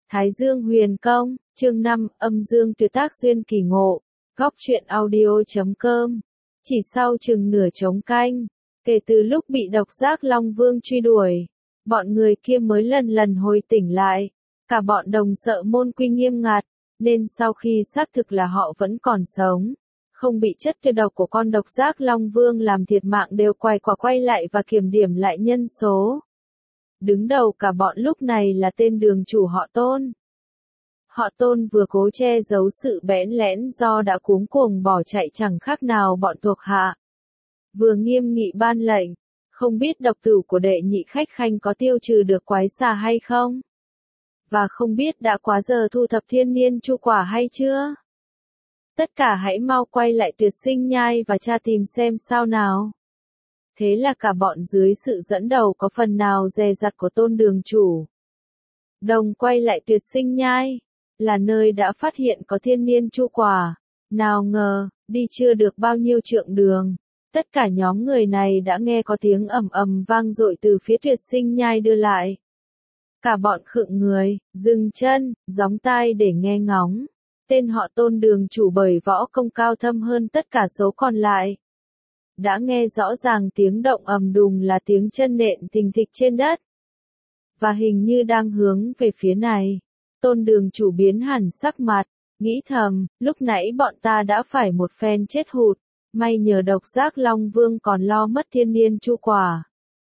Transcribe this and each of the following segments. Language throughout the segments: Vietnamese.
Thái Dương Huyền Công, chương 5, âm dương tuyệt tác duyên kỳ ngộ, góc truyện audio.com. Chỉ sau chừng nửa trống canh, kể từ lúc bị độc giác Long Vương truy đuổi, bọn người kia mới lần lần hồi tỉnh lại. Cả bọn đồng sợ môn quy nghiêm ngặt, nên sau khi xác thực là họ vẫn còn sống, không bị chất tiêu độc của con độc giác Long Vương làm thiệt mạng đều quay lại và kiểm điểm lại nhân số. Đứng đầu cả bọn lúc này là tên đường chủ họ Tôn. Họ Tôn vừa cố che giấu sự bẽn lẽn do đã cuống cuồng bỏ chạy chẳng khác nào bọn thuộc hạ. Vừa nghiêm nghị ban lệnh, không biết độc tử của đệ nhị khách khanh có tiêu trừ được quái xà hay không? Và không biết đã quá giờ thu thập thiên niên chu quả hay chưa? Tất cả hãy mau quay lại Tuyệt Sinh Nhai và tra tìm xem sao nào. Thế là cả bọn dưới sự dẫn đầu có phần nào dè dặt của Tôn đường chủ. Đồng quay lại Tuyệt Sinh Nhai, là nơi đã phát hiện có thiên niên chu quả. Nào ngờ, đi chưa được bao nhiêu trượng đường, tất cả nhóm người này đã nghe có tiếng ầm ầm vang dội từ phía Tuyệt Sinh Nhai đưa lại. Cả bọn khựng người, dừng chân, gióng tai để nghe ngóng. Tên họ Tôn đường chủ bởi võ công cao thâm hơn tất cả số còn lại. Đã nghe rõ ràng tiếng động ầm đùng là tiếng chân nện thình thịch trên đất. Và hình như đang hướng về phía này. Tôn đường chủ biến hẳn sắc mặt, nghĩ thầm, lúc nãy bọn ta đã phải một phen chết hụt, may nhờ độc giác Long Vương còn lo mất thiên niên chu quả,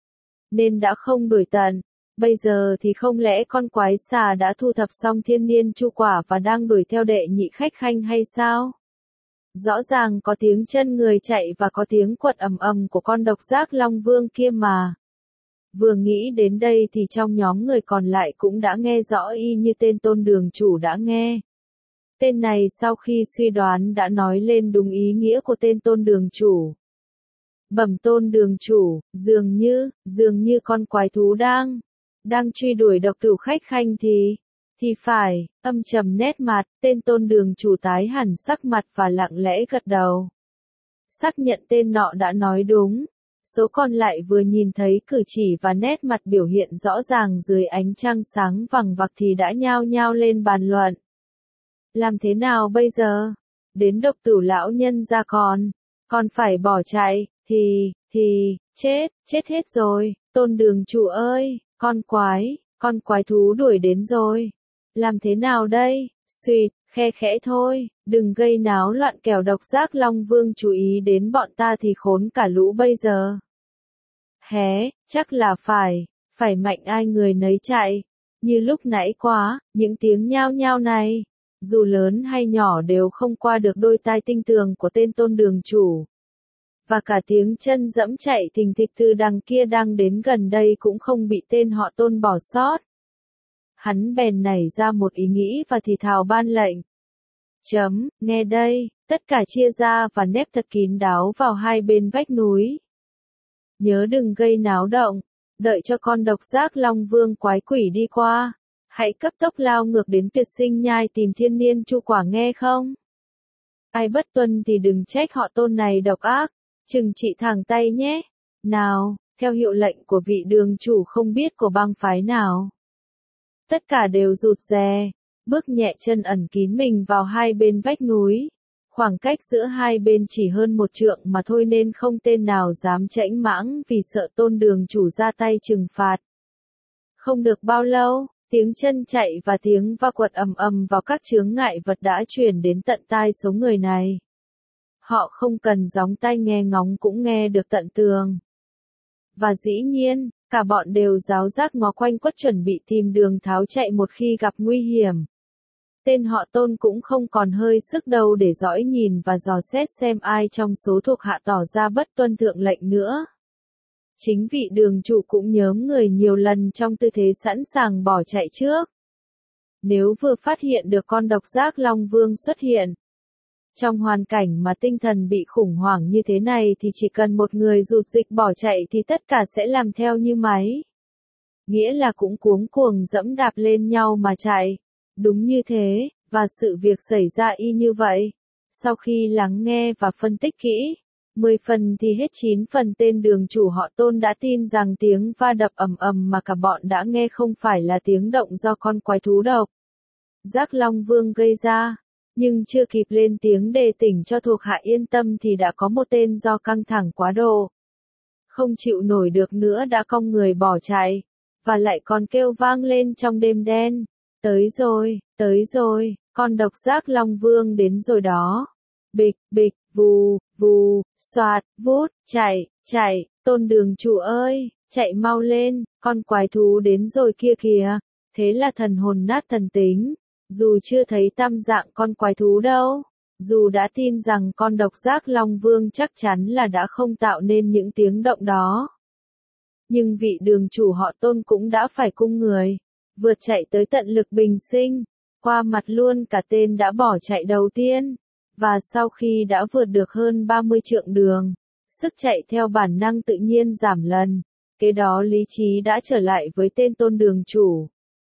nên đã không đuổi tận. Bây giờ thì không lẽ con quái xà đã thu thập xong thiên niên chu quả và đang đuổi theo đệ nhị khách khanh hay sao? Rõ ràng có tiếng chân người chạy và có tiếng quật ầm ầm của con độc giác Long Vương kia mà. Vừa nghĩ đến đây thì trong nhóm người còn lại cũng đã nghe rõ y như tên Tôn đường chủ đã nghe. Tên này sau khi suy đoán đã nói lên đúng ý nghĩa của tên Tôn đường chủ. Bẩm Tôn đường chủ, dường như con quái thú đang truy đuổi độc tử khách khanh thì phải, âm trầm nét mặt, tên Tôn đường chủ tái hẳn sắc mặt và lặng lẽ gật đầu. Xác nhận tên nọ đã nói đúng. Số còn lại vừa nhìn thấy cử chỉ và nét mặt biểu hiện rõ ràng dưới ánh trăng sáng vằng vặc thì đã nhao nhao lên bàn luận. Làm thế nào bây giờ? Đến độc tử lão nhân ra còn phải bỏ chạy, thì, chết hết rồi, Tôn đường chủ ơi, con quái thú đuổi đến rồi. Làm thế nào đây? Xuyệt, khe khẽ thôi, đừng gây náo loạn kẻo độc giác Long Vương chú ý đến bọn ta thì khốn cả lũ bây giờ. Chắc là phải mạnh ai người nấy chạy. Như lúc nãy quá, những tiếng nhao nhao này, dù lớn hay nhỏ đều không qua được đôi tai tinh tường của tên Tôn đường chủ. Và cả tiếng chân dẫm chạy thình thịch từ đằng kia đang đến gần đây cũng không bị tên họ Tôn bỏ sót. Hắn bèn nảy ra một ý nghĩ và thì thào ban lệnh. Nghe đây, tất cả chia ra và nép thật kín đáo vào hai bên vách núi. Nhớ đừng gây náo động, đợi cho con độc giác Long Vương quái quỷ đi qua. Hãy cấp tốc lao ngược đến Tuyệt Sinh Nhai tìm thiên niên chu quả nghe không? Ai bất tuân thì đừng trách họ Tôn này độc ác, trừng trị thẳng tay nhé. Nào, theo hiệu lệnh của vị đường chủ không biết của bang phái nào. Tất cả đều rụt rè, bước nhẹ chân ẩn kín mình vào hai bên vách núi. Khoảng cách giữa hai bên chỉ hơn một trượng mà thôi nên không tên nào dám chễnh mãng vì sợ Tôn đường chủ ra tay trừng phạt. Không được bao lâu, tiếng chân chạy và tiếng va quật ầm ầm vào các chướng ngại vật đã truyền đến tận tai số người này. Họ không cần gióng tai nghe ngóng cũng nghe được tận tường. Và dĩ nhiên, cả bọn đều ráo rác ngó quanh quất chuẩn bị tìm đường tháo chạy một khi gặp nguy hiểm. Tên họ Tôn cũng không còn hơi sức đâu để dõi nhìn và dò xét xem ai trong số thuộc hạ tỏ ra bất tuân thượng lệnh nữa. Chính vị đường chủ cũng nhớm người nhiều lần trong tư thế sẵn sàng bỏ chạy trước. Nếu vừa phát hiện được con độc giác Long Vương xuất hiện, trong hoàn cảnh mà tinh thần bị khủng hoảng như thế này thì chỉ cần một người rụt dịch bỏ chạy thì tất cả sẽ làm theo như máy. Nghĩa là cũng cuống cuồng dẫm đạp lên nhau mà chạy. Đúng như thế, và sự việc xảy ra y như vậy. Sau khi lắng nghe và phân tích kỹ, 10 phần thì hết 9 phần tên đường chủ họ Tôn đã tin rằng tiếng va đập ầm ầm mà cả bọn đã nghe không phải là tiếng động do con quái thú độc, Giác Long Vương gây ra, nhưng chưa kịp lên tiếng đề tỉnh cho thuộc hạ yên tâm thì đã có một tên do căng thẳng quá độ, không chịu nổi được nữa đã cong người bỏ chạy, và lại còn kêu vang lên trong đêm đen, tới rồi, con độc giác Long Vương đến rồi đó. Bịch, bịch, vù, vù, xoạt, vút, chạy, Tôn Đường Chủ ơi, chạy mau lên, con quái thú đến rồi kia kìa. Thế là thần hồn nát thần tính, dù chưa thấy tam dạng con quái thú đâu, dù đã tin rằng con độc giác Long Vương chắc chắn là đã không tạo nên những tiếng động đó. Nhưng vị đường chủ họ Tôn cũng đã phải cung người, vượt chạy tới tận Lực Bình Sinh, qua mặt luôn cả tên đã bỏ chạy đầu tiên, và sau khi đã vượt được hơn 30 trượng đường, sức chạy theo bản năng tự nhiên giảm lần, kế đó lý trí đã trở lại với tên Tôn Đường Chủ.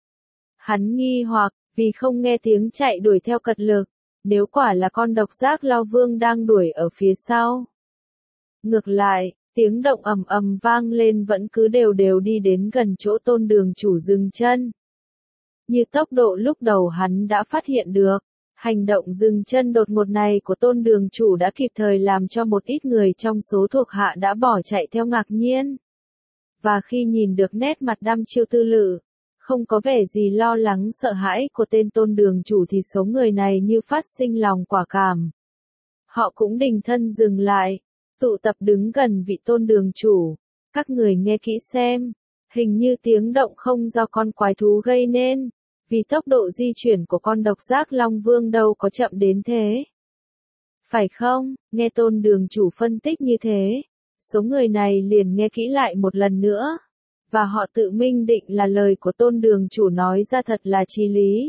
Hắn nghi hoặc, vì không nghe tiếng chạy đuổi theo cật lực, nếu quả là con độc giác Long Vương đang đuổi ở phía sau. Ngược lại, tiếng động ầm ầm vang lên vẫn cứ đều đều đi đến gần chỗ Tôn Đường Chủ dừng chân. Như tốc độ lúc đầu hắn đã phát hiện được, hành động dừng chân đột ngột này của Tôn Đường Chủ đã kịp thời làm cho một ít người trong số thuộc hạ đã bỏ chạy theo ngạc nhiên. Và khi nhìn được nét mặt đăm chiêu tư lự, không có vẻ gì lo lắng sợ hãi của tên Tôn Đường Chủ thì số người này như phát sinh lòng quả cảm. Họ cũng đình thân dừng lại, tụ tập đứng gần vị Tôn Đường Chủ. Các người nghe kỹ xem, hình như tiếng động không do con quái thú gây nên, vì tốc độ di chuyển của con độc giác Long Vương đâu có chậm đến thế. Phải không? Nghe Tôn Đường Chủ phân tích như thế, số người này liền nghe kỹ lại một lần nữa, và họ tự minh định là lời của Tôn Đường Chủ nói ra thật là chí lý.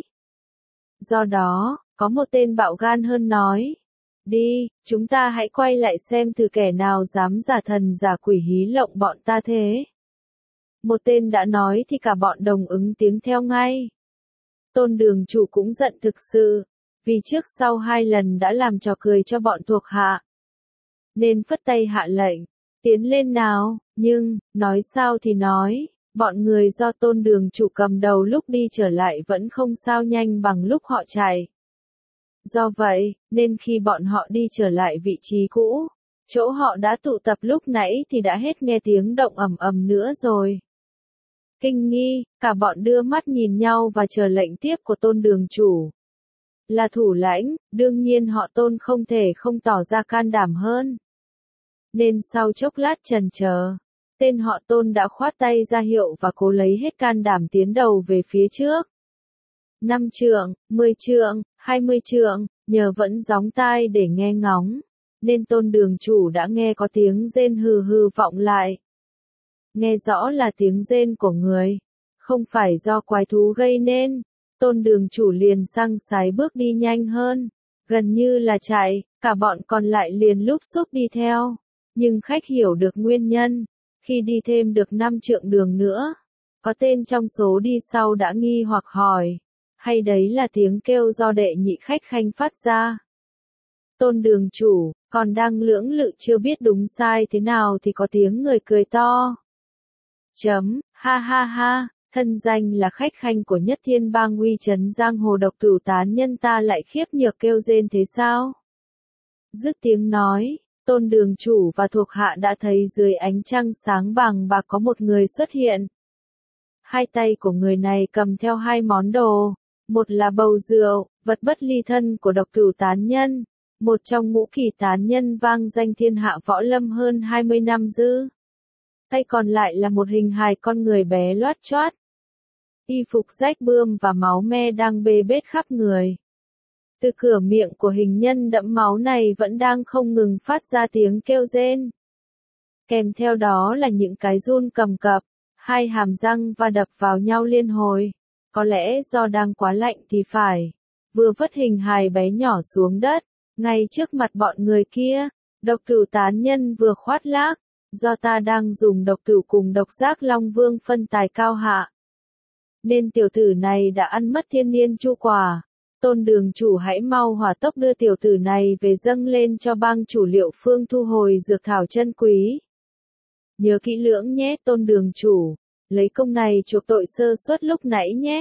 Do đó, có một tên bạo gan hơn nói, đi, chúng ta hãy quay lại xem thử kẻ nào dám giả thần giả quỷ hí lộng bọn ta thế. Một tên đã nói thì cả bọn đồng ứng tiếng theo ngay. Tôn Đường Chủ cũng giận thực sự, vì trước sau 2 lần đã làm trò cười cho bọn thuộc hạ. Nên phất tay hạ lệnh, tiến lên nào, nhưng, nói sao thì nói, bọn người do Tôn Đường Chủ cầm đầu lúc đi trở lại vẫn không sao nhanh bằng lúc họ chạy. Do vậy, nên khi bọn họ đi trở lại vị trí cũ, chỗ họ đã tụ tập lúc nãy thì đã hết nghe tiếng động ầm ầm nữa rồi. Kinh nghi, cả bọn đưa mắt nhìn nhau và chờ lệnh tiếp của Tôn Đường Chủ. Là thủ lãnh, đương nhiên họ Tôn không thể không tỏ ra can đảm hơn. Nên sau chốc lát chần chờ, tên họ Tôn đã khoát tay ra hiệu và cố lấy hết can đảm tiến đầu về phía trước. 5 trượng, 10 trượng, 20 trượng, nhờ vẫn gióng tai để nghe ngóng, nên Tôn Đường Chủ đã nghe có tiếng rên hừ hừ vọng lại. Nghe rõ là tiếng rên của người, không phải do quái thú gây nên, Tôn Đường Chủ liền săng sái bước đi nhanh hơn, gần như là chạy, cả bọn còn lại liền lúp xúp đi theo. Nhưng khách hiểu được nguyên nhân, khi đi thêm được 5 trượng đường nữa, có tên trong số đi sau đã nghi hoặc hỏi, hay đấy là tiếng kêu do đệ nhị khách khanh phát ra. Tôn Đường Chủ, còn đang lưỡng lự chưa biết đúng sai thế nào thì có tiếng người cười to. Ha ha ha, thân danh là khách khanh của Nhất Thiên Bang uy trấn giang hồ độc cửu tán nhân ta lại khiếp nhược kêu rên thế sao? Dứt tiếng nói, Tôn Đường Chủ và thuộc hạ đã thấy dưới ánh trăng sáng vàng bạc có một người xuất hiện. Hai tay của người này cầm theo 2 món đồ, một là bầu rượu, vật bất ly thân của độc cửu tán nhân, một trong ngũ kỳ tán nhân vang danh thiên hạ võ lâm hơn 20 năm dư. Tay còn lại là một hình hài con người bé loát choát. Y phục rách bươm và máu me đang bê bết khắp người. Từ cửa miệng của hình nhân đẫm máu này vẫn đang không ngừng phát ra tiếng kêu rên. Kèm theo đó là những cái run cầm cập, 2 hàm răng va đập vào nhau liên hồi. Có lẽ do đang quá lạnh thì phải. Vừa vứt hình hài bé nhỏ xuống đất, ngay trước mặt bọn người kia, độc cửu tán nhân vừa khoát lác. Do ta đang dùng độc cửu cùng độc giác Long Vương phân tài cao hạ, nên tiểu tử này đã ăn mất thiên niên chu quả. Tôn Đường Chủ hãy mau hỏa tốc đưa tiểu tử này về dâng lên cho bang chủ Liệu Phương thu hồi dược thảo chân quý. Nhớ kỹ lưỡng nhé Tôn Đường Chủ, lấy công này chuộc tội sơ suất lúc nãy nhé.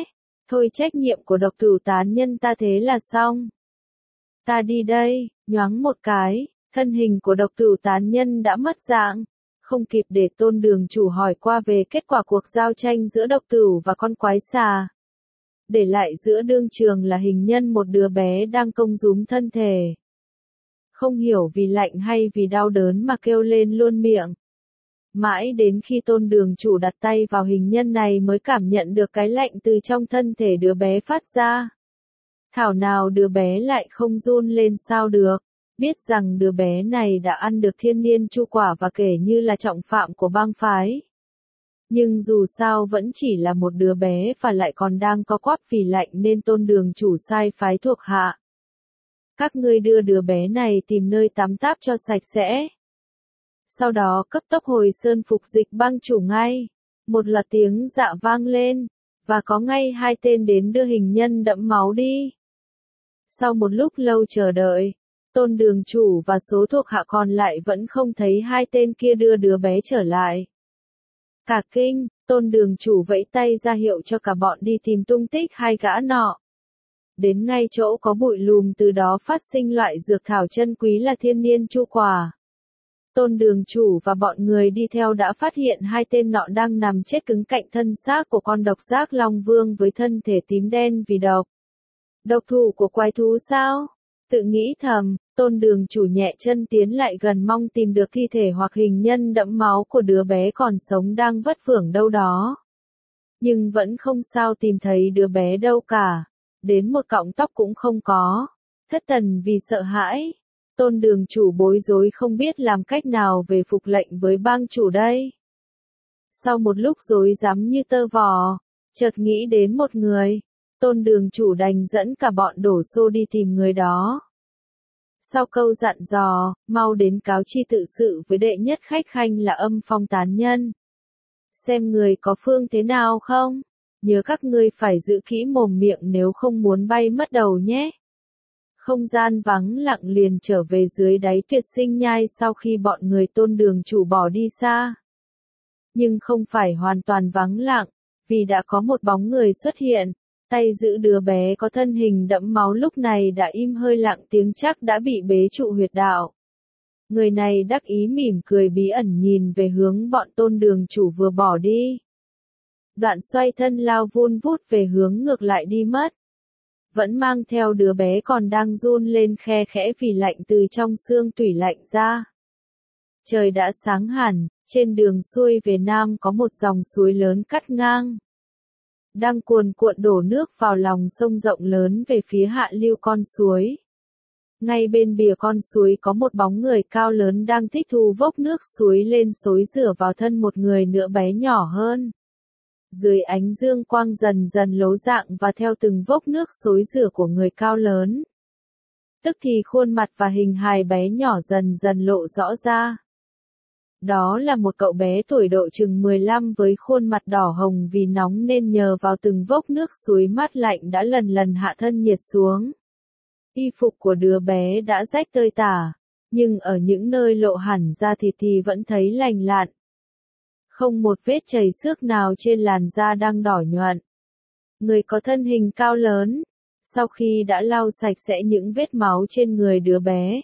Thôi trách nhiệm của độc tử tán nhân ta thế là xong. Ta đi đây, nhoáng một cái, thân hình của độc tử tán nhân đã mất dạng. Không kịp để Tôn Đường Chủ hỏi qua về kết quả cuộc giao tranh giữa độc tử và con quái xà. Để lại giữa đương trường là hình nhân một đứa bé đang cong rúm thân thể. Không hiểu vì lạnh hay vì đau đớn mà kêu lên luôn miệng. Mãi đến khi Tôn Đường Chủ đặt tay vào hình nhân này mới cảm nhận được cái lạnh từ trong thân thể đứa bé phát ra. Thảo nào đứa bé lại không run lên sao được, biết rằng đứa bé này đã ăn được thiên niên chu quả và kể như là trọng phạm của bang phái. Nhưng dù sao vẫn chỉ là một đứa bé và lại còn đang có quắp vì lạnh nên Tôn Đường Chủ sai phái thuộc hạ. Các ngươi đưa đứa bé này tìm nơi tắm táp cho sạch sẽ. Sau đó cấp tốc hồi sơn phục dịch bang chủ ngay. Một loạt tiếng dạ vang lên, và có ngay hai tên đến đưa hình nhân đẫm máu đi. Sau một lúc lâu chờ đợi, Tôn Đường Chủ và số thuộc hạ còn lại vẫn không thấy hai tên kia đưa đứa bé trở lại. Cả kinh, Tôn Đường Chủ vẫy tay ra hiệu cho cả bọn đi tìm tung tích hai gã nọ. Đến ngay chỗ có bụi lùm từ đó phát sinh loại dược thảo chân quý là thiên niên chu quả. Tôn Đường Chủ và bọn người đi theo đã phát hiện hai tên nọ đang nằm chết cứng cạnh thân xác của con độc giác Long Vương với thân thể tím đen vì độc. Độc thủ của quái thú sao? Tự nghĩ thầm, Tôn Đường Chủ nhẹ chân tiến lại gần mong tìm được thi thể hoặc hình nhân đẫm máu của đứa bé còn sống đang vất vưởng đâu đó. Nhưng vẫn không sao tìm thấy đứa bé đâu cả, đến một cọng tóc cũng không có. Thất thần vì sợ hãi, Tôn Đường Chủ bối rối không biết làm cách nào về phục lệnh với bang chủ đây. Sau một lúc rối rắm như tơ vò, chợt nghĩ đến một người, Tôn Đường Chủ đành dẫn cả bọn đổ xô đi tìm người đó. Sau câu dặn dò, mau đến cáo chi tự sự với đệ nhất khách khanh là Âm Phong tán nhân. Xem người có phương thế nào không? Nhớ các ngươi phải giữ kỹ mồm miệng nếu không muốn bay mất đầu nhé. Không gian vắng lặng liền trở về dưới đáy Tuyệt Sinh Nhai sau khi bọn người Tôn Đường Chủ bỏ đi xa. Nhưng không phải hoàn toàn vắng lặng, vì đã có một bóng người xuất hiện, tay giữ đứa bé có thân hình đẫm máu lúc này đã im hơi lặng tiếng chắc đã bị bế trụ huyệt đạo. Người này đắc ý mỉm cười bí ẩn nhìn về hướng bọn Tôn Đường Chủ vừa bỏ đi. Đoạn xoay thân lao vun vút về hướng ngược lại đi mất. Vẫn mang theo đứa bé còn đang run lên khe khẽ vì lạnh từ trong xương tủy lạnh ra. Trời đã sáng hẳn, trên đường xuôi về Nam có một dòng suối lớn cắt ngang. Đang cuồn cuộn đổ nước vào lòng sông rộng lớn về phía hạ lưu con suối. Ngay bên bìa con suối có một bóng người cao lớn đang thích thú vốc nước suối lên xối rửa vào thân một người nữa bé nhỏ hơn. Dưới ánh dương quang dần dần lố dạng và theo từng vốc nước xối rửa của người cao lớn. Tức thì khuôn mặt và hình hài bé nhỏ dần dần lộ rõ ra. Đó là một cậu bé tuổi độ chừng 15 với khuôn mặt đỏ hồng vì nóng nên nhờ vào từng vốc nước suối mát lạnh đã lần lần hạ thân nhiệt xuống. Y phục của đứa bé đã rách tơi tả, nhưng ở những nơi lộ hẳn ra thì vẫn thấy lành lặn. Không một vết chảy xước nào trên làn da đang đỏ nhuận. Người có thân hình cao lớn, sau khi đã lau sạch sẽ những vết máu trên người đứa bé,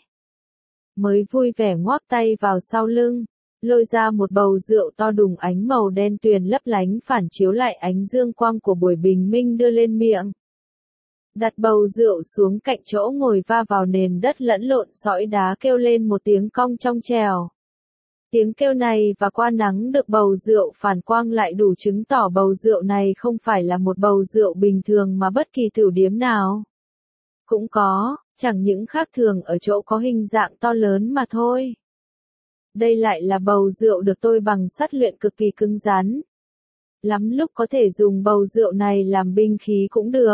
mới vui vẻ ngoác tay vào sau lưng, lôi ra một bầu rượu to đùng ánh màu đen tuyền lấp lánh phản chiếu lại ánh dương quang của buổi bình minh đưa lên miệng. Đặt bầu rượu xuống cạnh chỗ ngồi va vào nền đất lẫn lộn sỏi đá kêu lên một tiếng cong trong trèo. Tiếng kêu này và qua nắng được bầu rượu phản quang lại đủ chứng tỏ bầu rượu này không phải là một bầu rượu bình thường mà bất kỳ tửu điếm nào cũng có, chẳng những khác thường ở chỗ có hình dạng to lớn mà thôi. Đây lại là bầu rượu được tôi bằng sắt luyện cực kỳ cứng rắn. Lắm lúc có thể dùng bầu rượu này làm binh khí cũng được.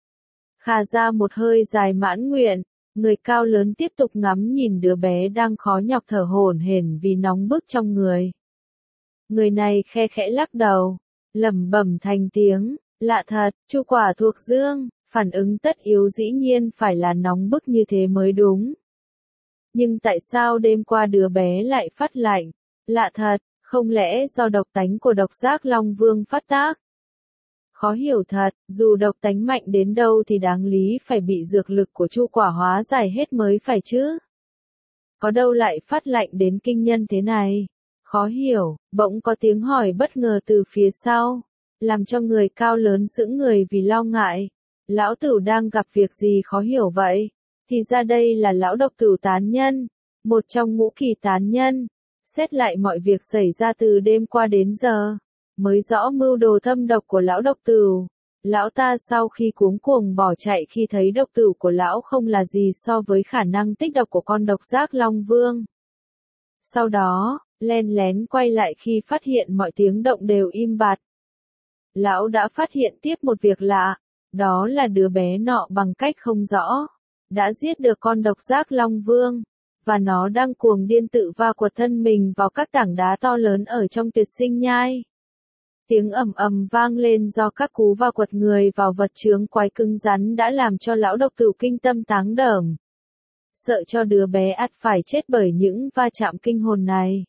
Khà ra một hơi dài mãn nguyện, người cao lớn tiếp tục ngắm nhìn đứa bé đang khó nhọc thở hổn hển vì nóng bức trong người. Người này khe khẽ lắc đầu, lẩm bẩm thành tiếng, lạ thật, chu quả thuộc dương, phản ứng tất yếu dĩ nhiên phải là nóng bức như thế mới đúng. Nhưng tại sao đêm qua đứa bé lại phát lạnh? Lạ thật, không lẽ do độc tánh của độc giác Long Vương phát tác? Khó hiểu thật, dù độc tánh mạnh đến đâu thì đáng lý phải bị dược lực của Chu Quả hóa giải hết mới phải chứ. Có đâu lại phát lạnh đến kinh nhân thế này. Khó hiểu, bỗng có tiếng hỏi bất ngờ từ phía sau, làm cho người cao lớn sững người vì lo ngại. Lão Tửu đang gặp việc gì khó hiểu vậy? Thì ra đây là lão Độc Tửu tán nhân, một trong ngũ kỳ tán nhân. Xét lại mọi việc xảy ra từ đêm qua đến giờ, mới rõ mưu đồ thâm độc của lão Độc Tửu. Lão ta sau khi cuống cuồng bỏ chạy khi thấy độc tửu của lão không là gì so với khả năng tích độc của con độc giác Long Vương. Sau đó, len lén quay lại khi phát hiện mọi tiếng động đều im bặt. Lão đã phát hiện tiếp một việc lạ, đó là đứa bé nọ bằng cách không rõ, đã giết được con độc giác Long Vương, và nó đang cuồng điên tự va quật thân mình vào các tảng đá to lớn ở trong Tuyệt Sinh Nhai. Tiếng ầm ầm vang lên do các cú va quật người vào vật chướng quái cứng rắn đã làm cho lão Độc Tửu kinh tâm táng đờm. Sợ cho đứa bé ắt phải chết bởi những va chạm kinh hồn này.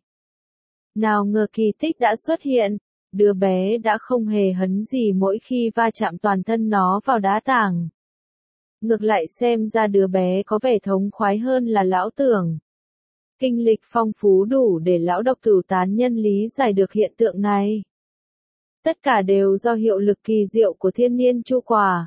Nào ngờ kỳ tích đã xuất hiện, đứa bé đã không hề hấn gì mỗi khi va chạm toàn thân nó vào đá tảng. Ngược lại xem ra đứa bé có vẻ thống khoái hơn là lão tưởng. Kinh lịch phong phú đủ để lão Độc Tửu tán nhân lý giải được hiện tượng này. Tất cả đều do hiệu lực kỳ diệu của thiên niên chu quả.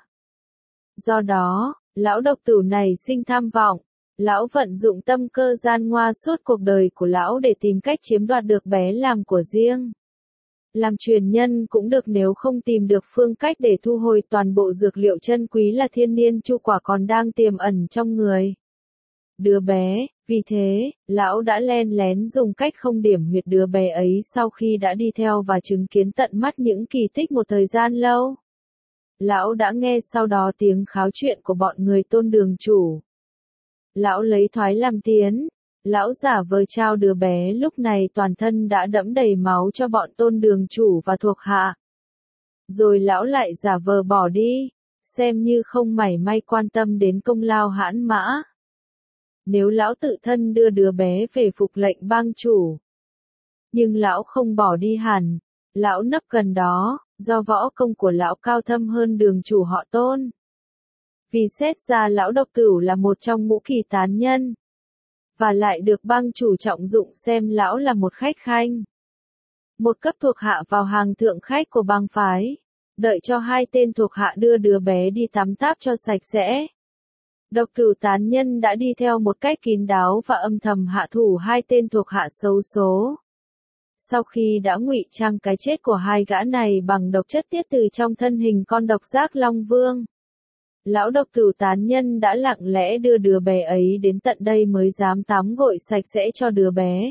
Do đó, lão Độc Tửu này sinh tham vọng, lão vận dụng tâm cơ gian ngoa suốt cuộc đời của lão để tìm cách chiếm đoạt được bé làm của riêng. Làm truyền nhân cũng được nếu không tìm được phương cách để thu hồi toàn bộ dược liệu chân quý là thiên niên chu quả còn đang tiềm ẩn trong người đứa bé. Vì thế, lão đã len lén dùng cách không điểm huyệt đứa bé ấy sau khi đã đi theo và chứng kiến tận mắt những kỳ tích một thời gian lâu. Lão đã nghe sau đó tiếng kháo chuyện của bọn người Tôn Đường Chủ. Lão lấy thoái làm tiến. Lão giả vờ trao đứa bé lúc này toàn thân đã đẫm đầy máu cho bọn Tôn Đường Chủ và thuộc hạ. Rồi lão lại giả vờ bỏ đi, xem như không mảy may quan tâm đến công lao hãn mã. Nếu lão tự thân đưa đứa bé về phục lệnh bang chủ. Nhưng lão không bỏ đi hẳn, lão nấp gần đó, do võ công của lão cao thâm hơn Đường Chủ họ Tôn. Vì xét ra lão Độc Tửu là một trong ngũ kỳ tán nhân, và lại được bang chủ trọng dụng xem lão là một khách khanh. Một cấp thuộc hạ vào hàng thượng khách của bang phái, đợi cho hai tên thuộc hạ đưa đứa bé đi tắm táp cho sạch sẽ. Độc Tửu tán nhân đã đi theo một cách kín đáo và âm thầm hạ thủ hai tên thuộc hạ xấu số. Sau khi đã ngụy trang cái chết của hai gã này bằng độc chất tiết từ trong thân hình con độc giác Long Vương, lão Độc Tửu tán nhân đã lặng lẽ đưa đứa bé ấy đến tận đây mới dám tắm gội sạch sẽ cho đứa bé.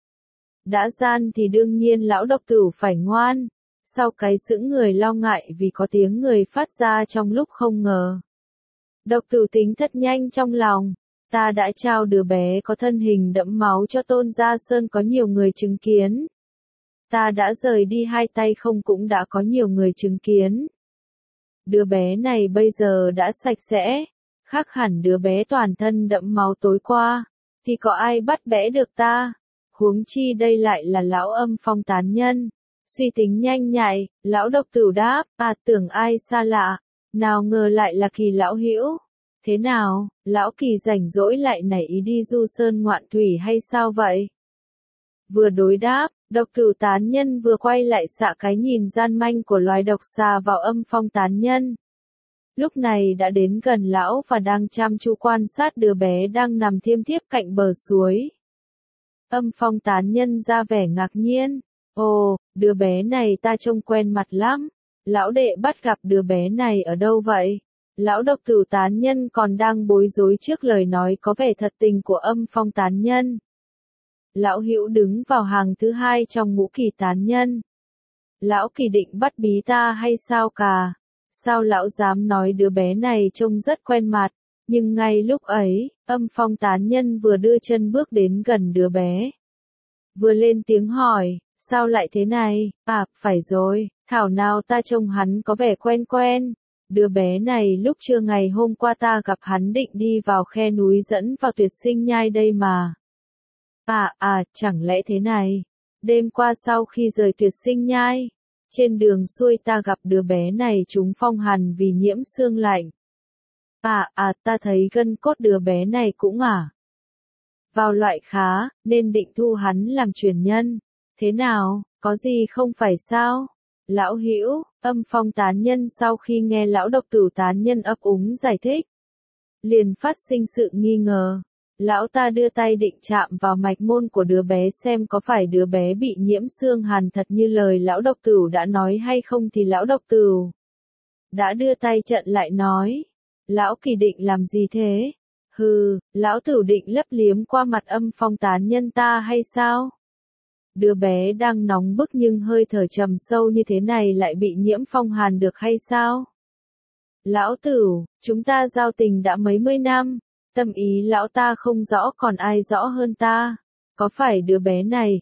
Đã gian thì đương nhiên lão Độc Tửu phải ngoan. Sau cái sững người lo ngại vì có tiếng người phát ra trong lúc không ngờ. Độc Tửu tính thật nhanh trong lòng. Ta đã trao đứa bé có thân hình đẫm máu cho Tôn Gia Sơn có nhiều người chứng kiến. Ta đã rời đi hai tay không cũng đã có nhiều người chứng kiến. Đứa bé này bây giờ đã sạch sẽ, khác hẳn đứa bé toàn thân đẫm máu tối qua, thì có ai bắt bẽ được ta? Huống chi đây lại là lão Âm Phong tán nhân. Suy tính nhanh nhạy, lão Độc Tửu đáp, tưởng ai xa lạ, nào ngờ lại là Kỳ lão hữu. Thế nào, lão Kỳ rảnh rỗi lại nảy ý đi du sơn ngoạn thủy hay sao vậy? Vừa đối đáp, Độc Tửu tán nhân vừa quay lại xạ cái nhìn gian manh của loài độc xà vào Âm Phong tán nhân. Lúc này đã đến gần lão và đang chăm chú quan sát đứa bé đang nằm thiêm thiếp cạnh bờ suối. Âm Phong tán nhân ra vẻ ngạc nhiên. Ồ, đứa bé này ta trông quen mặt lắm. Lão đệ bắt gặp đứa bé này ở đâu vậy? Lão Độc Tửu tán nhân còn đang bối rối trước lời nói có vẻ thật tình của Âm Phong tán nhân. Lão hữu đứng vào hàng thứ hai trong ngũ kỳ tán nhân. Lão Kỳ định bắt bí ta hay sao cả? Sao lão dám nói đứa bé này trông rất quen mặt? Nhưng ngay lúc ấy, Âm Phong tán nhân vừa đưa chân bước đến gần đứa bé. Vừa lên tiếng hỏi, sao lại thế này? Phải rồi, thảo nào ta trông hắn có vẻ quen quen. Đứa bé này lúc trưa ngày hôm qua ta gặp hắn định đi vào khe núi dẫn vào Tuyệt Sinh Nhai đây mà. Chẳng lẽ thế này? Đêm qua sau khi rời Tuyệt Sinh Nhai, Trên đường xuôi ta gặp đứa bé này trúng phong hàn vì nhiễm xương lạnh. Ta thấy gân cốt đứa bé này cũng vào loại khá, nên định thu hắn làm truyền nhân. Thế nào, có gì không phải sao? Lão Hữu, Âm Phong tán nhân sau khi nghe lão độc tử tán nhân ấp úng giải thích, liền phát sinh sự nghi ngờ. Lão ta đưa tay định chạm vào mạch môn của đứa bé xem có phải đứa bé bị nhiễm xương hàn thật như lời lão độc tử đã nói hay không, thì lão độc tử đã đưa tay chặn lại nói. Lão Kỳ định làm gì thế? Hừ, lão tử định lấp liếm qua mặt Âm Phong tán nhân ta hay sao? Đứa bé đang nóng bức nhưng hơi thở trầm sâu như thế này lại bị nhiễm phong hàn được hay sao? Lão tử, chúng ta giao tình đã mấy mươi năm, tâm ý lão ta không rõ còn ai rõ hơn ta. Có phải đứa bé này,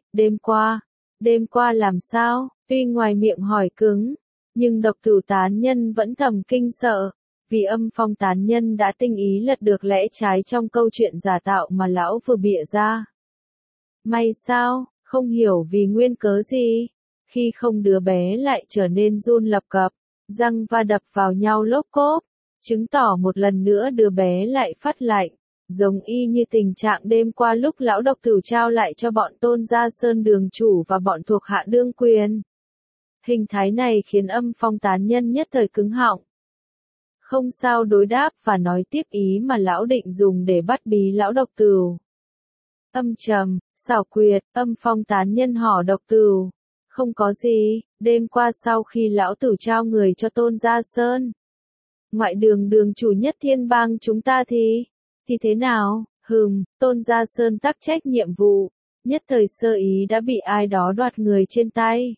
đêm qua làm sao? Tuy ngoài miệng hỏi cứng, nhưng độc tử tán nhân vẫn thầm kinh sợ, vì Âm Phong tán nhân đã tinh ý lật được lẽ trái trong câu chuyện giả tạo mà lão vừa bịa ra. May sao, không hiểu vì nguyên cớ gì, khi không đứa bé lại trở nên run lập cập, răng va đập vào nhau lốp cốp, chứng tỏ một lần nữa đứa bé lại phát lạnh, giống y như tình trạng đêm qua lúc lão độc tử trao lại cho bọn Tôn Gia Sơn đường chủ và bọn thuộc hạ đương quyền. Hình thái này khiến Âm Phong tán nhân nhất thời cứng họng, không sao đối đáp và nói tiếp ý mà lão định dùng để bắt bí lão độc tử. Âm trầm, xảo quyệt, Âm Phong tán nhân hỏi độc tử. Không có gì, đêm qua sau khi lão tử trao người cho Tôn Gia Sơn, ngoại đường chủ nhất thiên bang chúng ta thì thế nào? Tôn Gia Sơn tắc trách nhiệm vụ, nhất thời sơ ý đã bị ai đó đoạt người trên tay.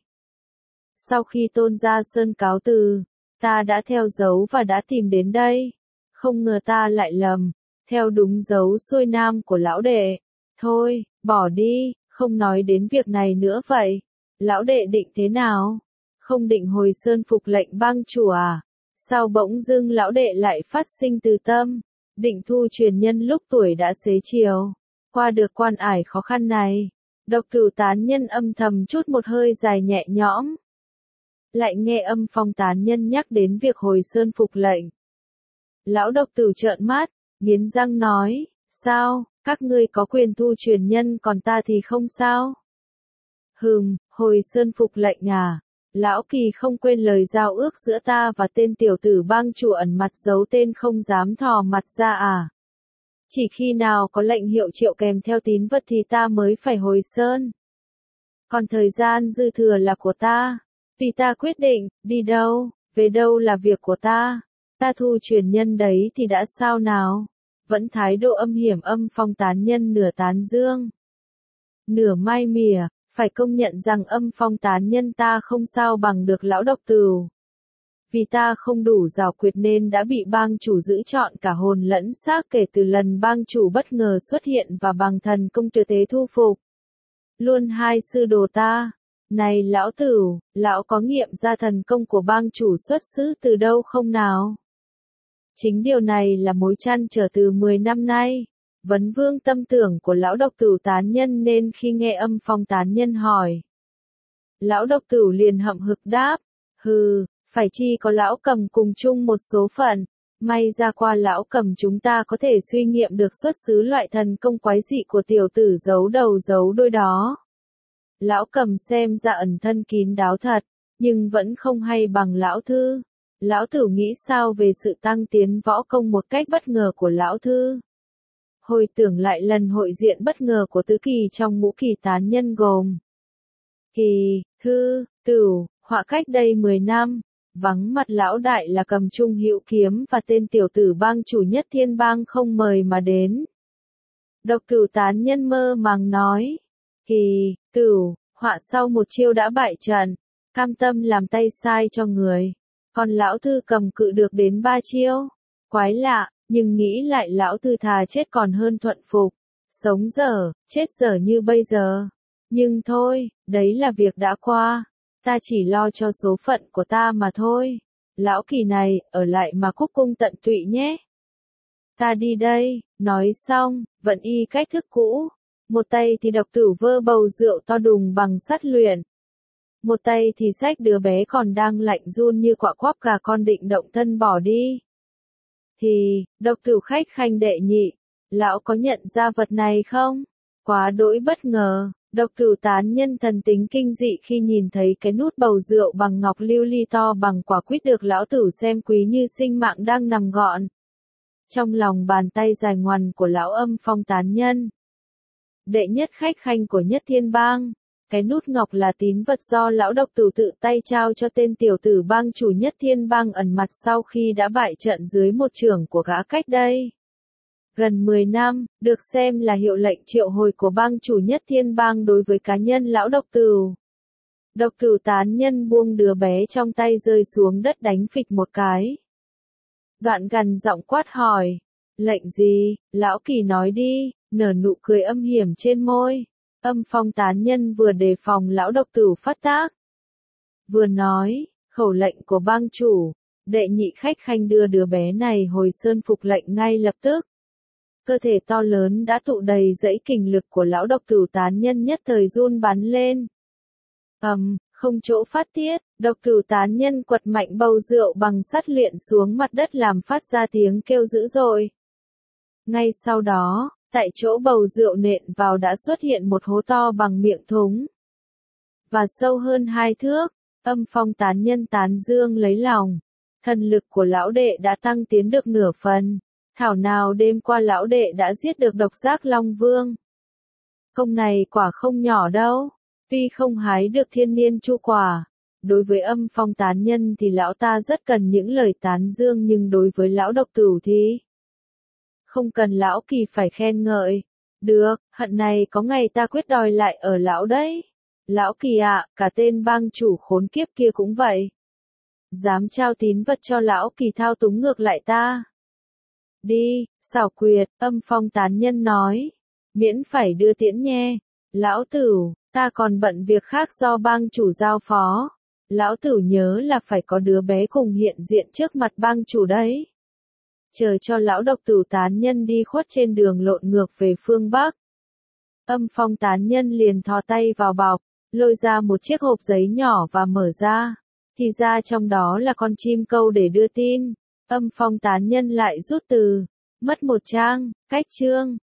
Sau khi Tôn Gia Sơn cáo từ, ta đã theo dấu và đã tìm đến đây. Không ngờ ta lại lầm, theo đúng dấu xuôi nam của lão đệ. Thôi, bỏ đi, không nói đến việc này nữa vậy. Lão đệ định thế nào? Không định hồi sơn phục lệnh bang chủ à? Sao bỗng dưng lão đệ lại phát sinh từ tâm, định thu truyền nhân lúc tuổi đã xế chiều, qua được quan ải khó khăn này. Độc tử tán nhân âm thầm chút một hơi dài nhẹ nhõm. Lại nghe Âm Phong tán nhân nhắc đến việc hồi sơn phục lệnh. Lão độc tử trợn mắt, nghiến răng nói, sao, các ngươi có quyền thu truyền nhân còn ta thì không sao? Hồi sơn phục lệnh à? Lão Kỳ không quên lời giao ước giữa ta và tên tiểu tử bang chủ ẩn mặt giấu tên không dám thò mặt ra à? Chỉ khi nào có lệnh hiệu triệu kèm theo tín vật thì ta mới phải hồi sơn. Còn thời gian dư thừa là của ta. Vì ta quyết định, đi đâu, về đâu là việc của ta. Ta thu truyền nhân đấy thì đã sao nào? Vẫn thái độ âm hiểm. Âm Phong tán nhân nửa tán dương, nửa mai mỉa. Phải công nhận rằng Âm Phong tán nhân ta không sao bằng được lão độc tử. Vì ta không đủ giảo quyệt nên đã bị bang chủ giữ trọn cả hồn lẫn xác kể từ lần bang chủ bất ngờ xuất hiện và bằng thần công tuyệt thế thu phục luôn hai sư đồ ta. Này lão tử, lão có nghiệm ra thần công của bang chủ xuất xứ từ đâu không nào? Chính điều này là mối trăn trở từ 10 năm nay. Vấn vương tâm tưởng của lão độc tử tán nhân nên khi nghe Âm Phong tán nhân hỏi, lão độc tử liền hậm hực đáp, phải chi có lão cầm cùng chung một số phận, may ra qua lão cầm chúng ta có thể suy nghiệm được xuất xứ loại thần công quái dị của tiểu tử giấu đầu giấu đuôi đó. Lão cầm xem ra ẩn thân kín đáo thật, nhưng vẫn không hay bằng lão thư. Lão tử nghĩ sao về sự tăng tiến võ công một cách bất ngờ của lão thư? Hồi tưởng lại lần hội diện bất ngờ của tứ kỳ trong ngũ kỳ tán nhân gồm Kỳ, Thư, Tửu, Họa cách đây 10 năm, vắng mặt lão đại là Cầm Trung Hữu Kiếm và tên tiểu tử bang chủ nhất thiên bang không mời mà đến. Độc tử tán nhân mơ màng nói, Kỳ, Tửu, Họa sau một chiêu đã bại trận, cam tâm làm tay sai cho người, còn lão thư cầm cự được đến 3 chiêu. Quái lạ, nhưng nghĩ lại lão thư thà chết còn hơn thuận phục, sống dở, chết dở như bây giờ. Nhưng thôi, đấy là việc đã qua, ta chỉ lo cho số phận của ta mà thôi. Lão Kỳ này, ở lại mà cúc cung tận tụy nhé. Ta đi đây, nói xong, vẫn y cách thức cũ. Một tay thì độc tử vơ bầu rượu to đùng bằng sắt luyện. một tay thì xách đứa bé còn đang lạnh run như quạ quắp gà con định động thân bỏ đi. Thì, độc tử khách khanh đệ nhị, lão có nhận ra vật này không? Quá đỗi bất ngờ, độc tử tán nhân thần tính kinh dị khi nhìn thấy cái nút bầu rượu bằng ngọc lưu ly to bằng quả quýt được lão tử xem quý như sinh mạng đang nằm gọn trong lòng bàn tay dài ngoằn của lão Âm Phong tán nhân. Đệ nhất khách khanh của Nhất Thiên Bang, cái nút ngọc là tín vật do lão độc tử tự tay trao cho tên tiểu tử bang chủ Nhất Thiên Bang ẩn mặt sau khi đã bại trận dưới một chưởng của gã cách đây gần 10 năm, được xem là hiệu lệnh triệu hồi của bang chủ Nhất Thiên Bang đối với cá nhân lão độc tử. Độc tử tán nhân buông đứa bé trong tay rơi xuống đất đánh phịch một cái. Đoạn gằn giọng quát hỏi, lệnh gì, lão Kỳ nói đi, nở nụ cười âm hiểm trên môi. Âm Phong tán nhân vừa đề phòng lão độc tử phát tác, vừa nói, khẩu lệnh của bang chủ, đệ nhị khách khanh đưa đứa bé này hồi sơn phục lệnh ngay lập tức. Cơ thể to lớn đã tụ đầy dẫy kình lực của lão độc tử tán nhân nhất thời run bắn lên. Không chỗ phát tiết, độc tử tán nhân quật mạnh bầu rượu bằng sắt luyện xuống mặt đất làm phát ra tiếng kêu dữ dội. Ngay sau đó, tại chỗ bầu rượu nện vào đã xuất hiện một hố to bằng miệng thúng. Và sâu hơn 2 thước, Âm Phong tán nhân tán dương lấy lòng. Thần lực của lão đệ đã tăng tiến được nửa phần. Thảo nào đêm qua lão đệ đã giết được độc giác Long Vương. Công này quả không nhỏ đâu. Tuy không hái được thiên niên chu quả, đối với Âm Phong tán nhân thì lão ta rất cần những lời tán dương, nhưng đối với lão độc tử thì không cần lão Kỳ phải khen ngợi. Được, hận này có ngày ta quyết đòi lại ở lão đấy. Lão Kỳ ạ, cả tên bang chủ khốn kiếp kia cũng vậy. Dám trao tín vật cho lão Kỳ thao túng ngược lại ta. Đi, xảo quyệt, Âm Phong tán nhân nói. Miễn phải đưa tiễn nhe. Lão tử, ta còn bận việc khác do bang chủ giao phó. Lão tử nhớ là phải có đứa bé cùng hiện diện trước mặt bang chủ đấy. Chờ cho lão độc tử tán nhân đi khuất trên đường lộn ngược về phương Bắc. Âm Phong tán nhân liền thò tay vào bọc, lôi ra một chiếc hộp giấy nhỏ và mở ra. Thì ra trong đó là con chim câu để đưa tin. Âm Phong tán nhân lại rút từ. Mất một trang, cách chương.